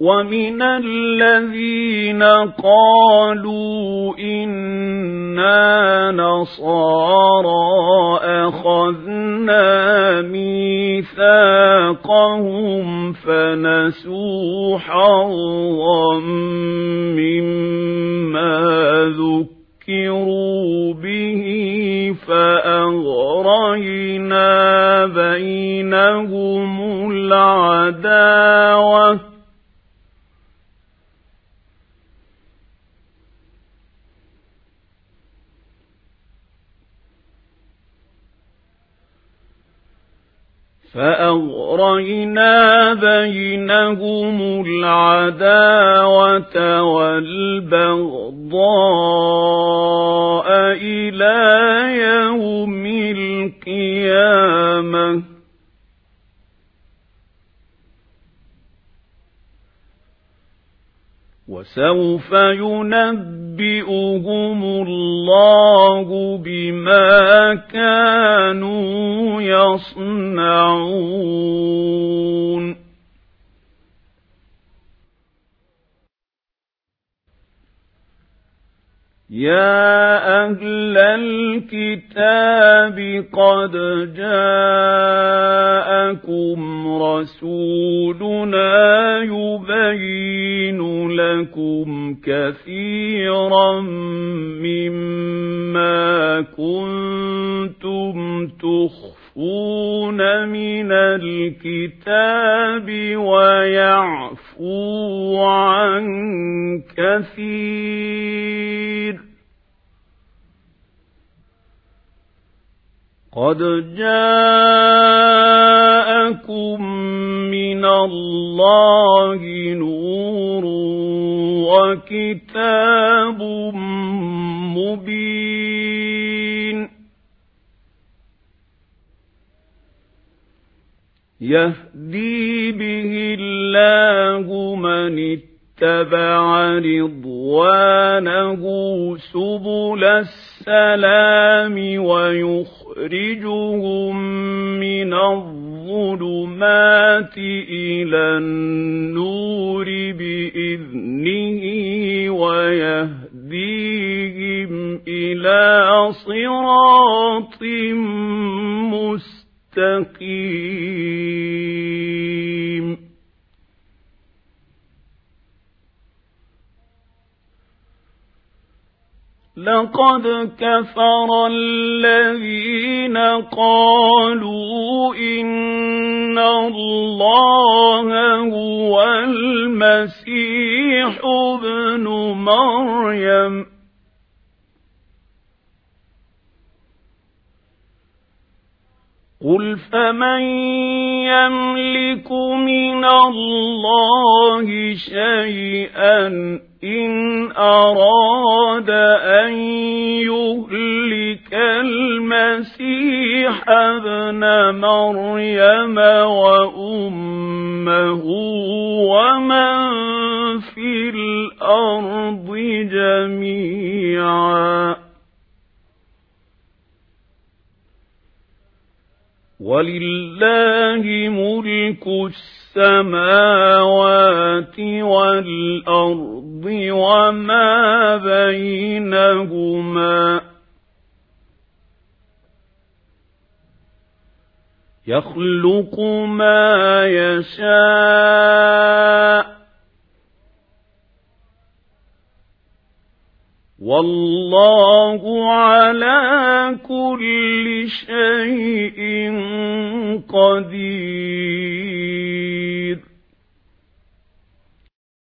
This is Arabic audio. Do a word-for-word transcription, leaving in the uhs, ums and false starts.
ومن الذين قالوا إنا نصارى أخذنا ميثاقهم فنسوا حظا مما ذكروا به فأغرينا بينهم العداوة فأغرينا بينهم العداوة والبغضاء إلى يوم القيامة وسوف ينبئهم الله بما كانوا يصنعون يا أهل الكتاب قد جاءكم رسولنا يبين لكم كثيرا مما كنتم تخفون من الكتاب ويعفو عن كثير قد جاءكم من الله نور وكتاب مبين يهدي به الله من اتبع رضوانه سبل السلام ويخرجهم من الظلمات إلى النور بإذنه ويهديهم إلى صراط مستقيم لقد كفر الذين قالوا إن الله هو المسيح ابن مريم قل فمن يملك من الله شيئا إن أراد أن يهلك المسيح ابن مريم وأمه ومن في الأرض جميعا ولله ملك السماوات والأرض وما بينهما يخلق ما يشاء والله على كل شيء قدير